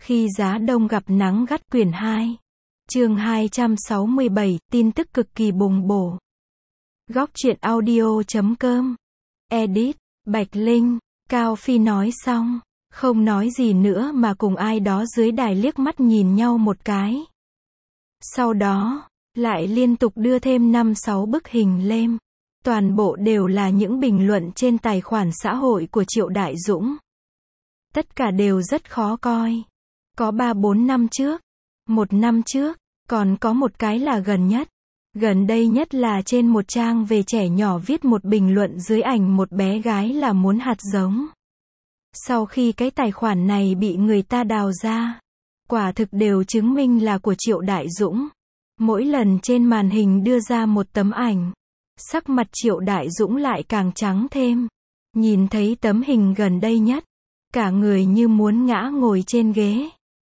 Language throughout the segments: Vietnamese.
Khi giá đông gặp nắng gắt quyển 2. Chương 267, tin tức cực kỳ bùng bổ. Góc truyện audio.com. Edit, Bạch Linh. Cao Phi nói xong, không nói gì nữa mà cùng ai đó dưới đài liếc mắt nhìn nhau một cái. Sau đó, lại liên tục đưa thêm 5-6 bức hình lên. Toàn bộ đều là những bình luận trên tài khoản xã hội của Triệu Đại Dũng. Tất cả đều rất khó coi. Có 3-4 năm trước, 1 năm trước, còn có một cái là gần nhất. Gần đây nhất là trên một trang về trẻ nhỏ viết một bình luận dưới ảnh một bé gái là muốn hạt giống. Sau khi cái tài khoản này bị người ta đào ra, quả thực đều chứng minh là của Triệu Đại Dũng. Mỗi lần trên màn hình đưa ra một tấm ảnh, sắc mặt Triệu Đại Dũng lại càng trắng thêm. Nhìn thấy tấm hình gần đây nhất, cả người như muốn ngã ngồi trên ghế.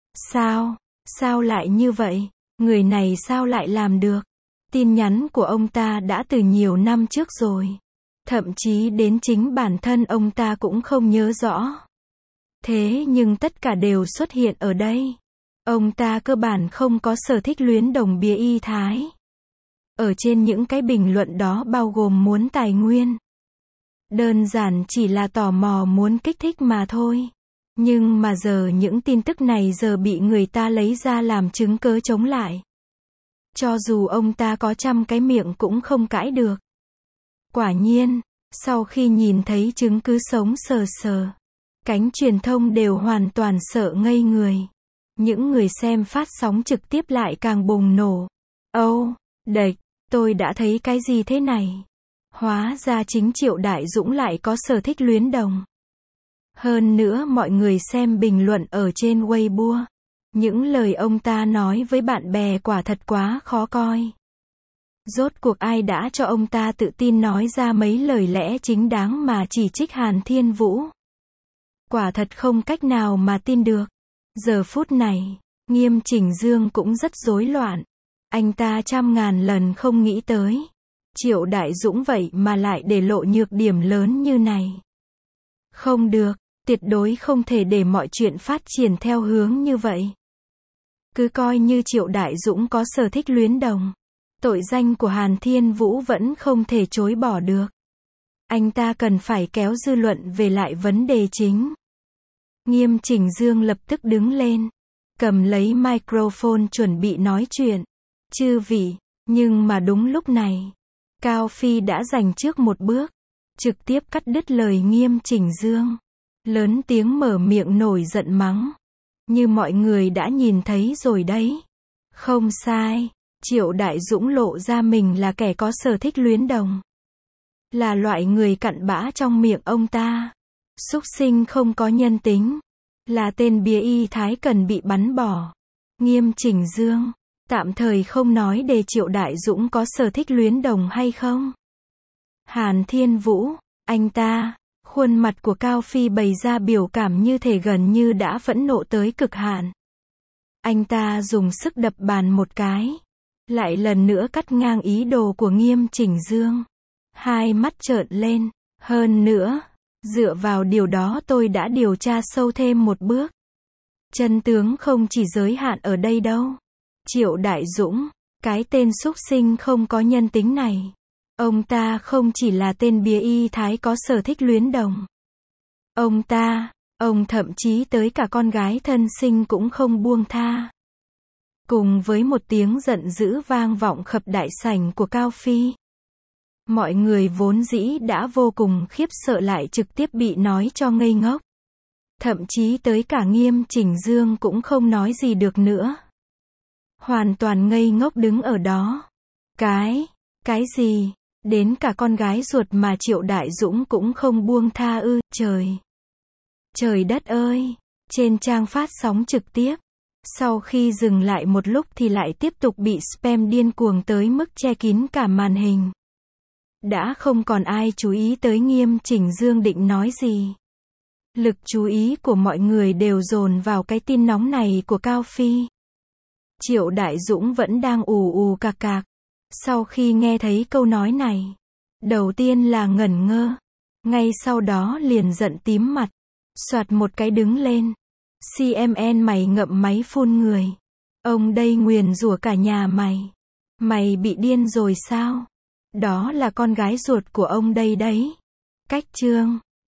Sao lại như vậy? Người này sao lại làm được? Tin nhắn của ông ta đã từ nhiều năm trước rồi. Thậm chí đến chính bản thân ông ta cũng không nhớ rõ. Thế nhưng tất cả đều xuất hiện ở đây. Ông ta cơ bản không có sở thích luyến đồng bia y thái. Ở trên những cái bình luận đó bao gồm muốn tài nguyên. Đơn giản chỉ là tò mò muốn kích thích mà thôi. Nhưng mà giờ những tin tức này giờ bị người ta lấy ra làm chứng cớ chống lại. Cho dù ông ta có 100 cái miệng cũng không cãi được. Quả nhiên, sau khi nhìn thấy chứng cứ sống sờ, cánh truyền thông đều hoàn toàn sợ ngây người. Những người xem phát sóng trực tiếp lại càng bùng nổ. Đệch, tôi đã thấy cái gì thế này? Hóa ra chính Triệu Đại Dũng lại có sở thích luyến đồng. Hơn nữa mọi người xem bình luận ở trên Weibo. Những lời ông ta nói với bạn bè quả thật quá khó coi. Rốt cuộc ai đã cho ông ta tự tin nói ra mấy lời lẽ chính đáng mà chỉ trích Hàn Thiên Vũ? Quả thật không cách nào mà tin được. Giờ phút này, Nghiêm Chỉnh Dương cũng rất rối loạn. Anh ta 100.000 lần không nghĩ tới. Triệu Đại Dũng vậy mà lại để lộ nhược điểm lớn như này. Không được, tuyệt đối không thể để mọi chuyện phát triển theo hướng như vậy. Cứ coi như Triệu Đại Dũng có sở thích luyến đồng. Tội danh của Hàn Thiên Vũ vẫn không thể chối bỏ được. Anh ta cần phải kéo dư luận về lại vấn đề chính. Nghiêm Chỉnh Dương lập tức đứng lên, cầm lấy microphone chuẩn bị nói chuyện. Chư vị, nhưng mà đúng lúc này, Cao Phi đã giành trước một bước, trực tiếp cắt đứt lời Nghiêm Chỉnh Dương. Lớn tiếng mở miệng nổi giận mắng. Như mọi người đã nhìn thấy rồi đấy. Không sai, Triệu Đại Dũng lộ ra mình là kẻ có sở thích luyến đồng. Là loại người cặn bã trong miệng ông ta. Súc sinh không có nhân tính. Là tên bia y thái cần bị bắn bỏ. Nghiêm Chỉnh Dương, tạm thời không nói để Triệu Đại Dũng có sở thích luyến đồng hay không. Hàn Thiên Vũ, anh ta, khuôn mặt của Cao Phi bày ra biểu cảm như thể gần như đã phẫn nộ tới cực hạn. Anh ta dùng sức đập bàn một cái. Lại lần nữa cắt ngang ý đồ của Nghiêm Chỉnh Dương. Hai mắt trợn lên. Hơn nữa, dựa vào điều đó tôi đã điều tra sâu thêm một bước. Chân tướng không chỉ giới hạn ở đây đâu. Triệu Đại Dũng, cái tên súc sinh không có nhân tính này. Ông ta không chỉ là tên bia y thái có sở thích luyến đồng. Ông thậm chí tới cả con gái thân sinh cũng không buông tha. Cùng với một tiếng giận dữ vang vọng khắp đại sảnh của Cao Phi. Mọi người vốn dĩ đã vô cùng khiếp sợ lại trực tiếp bị nói cho ngây ngốc. Thậm chí tới cả Nghiêm Chỉnh Dương cũng không nói gì được nữa. Hoàn toàn ngây ngốc đứng ở đó. Cái gì? Đến cả con gái ruột mà Triệu Đại Dũng cũng không buông tha ư? Trời đất ơi! Trên trang phát sóng trực tiếp, sau khi dừng lại một lúc thì lại tiếp tục bị spam điên cuồng tới mức che kín cả màn hình. Đã không còn ai chú ý tới Nghiêm Chỉnh Dương định nói gì. Lực chú ý của mọi người đều dồn vào cái tin nóng này của Cao Phi. Triệu Đại Dũng vẫn đang ù cạc cạc. Sau khi nghe thấy câu nói này, đầu tiên là ngẩn ngơ, ngay sau đó liền giận tím mặt, soạt một cái đứng lên. CMN mày ngậm máy phun người. Ông đây nguyền rủa cả nhà mày. Mày bị điên rồi sao? Đó là con gái ruột của ông đây đấy. Cách chương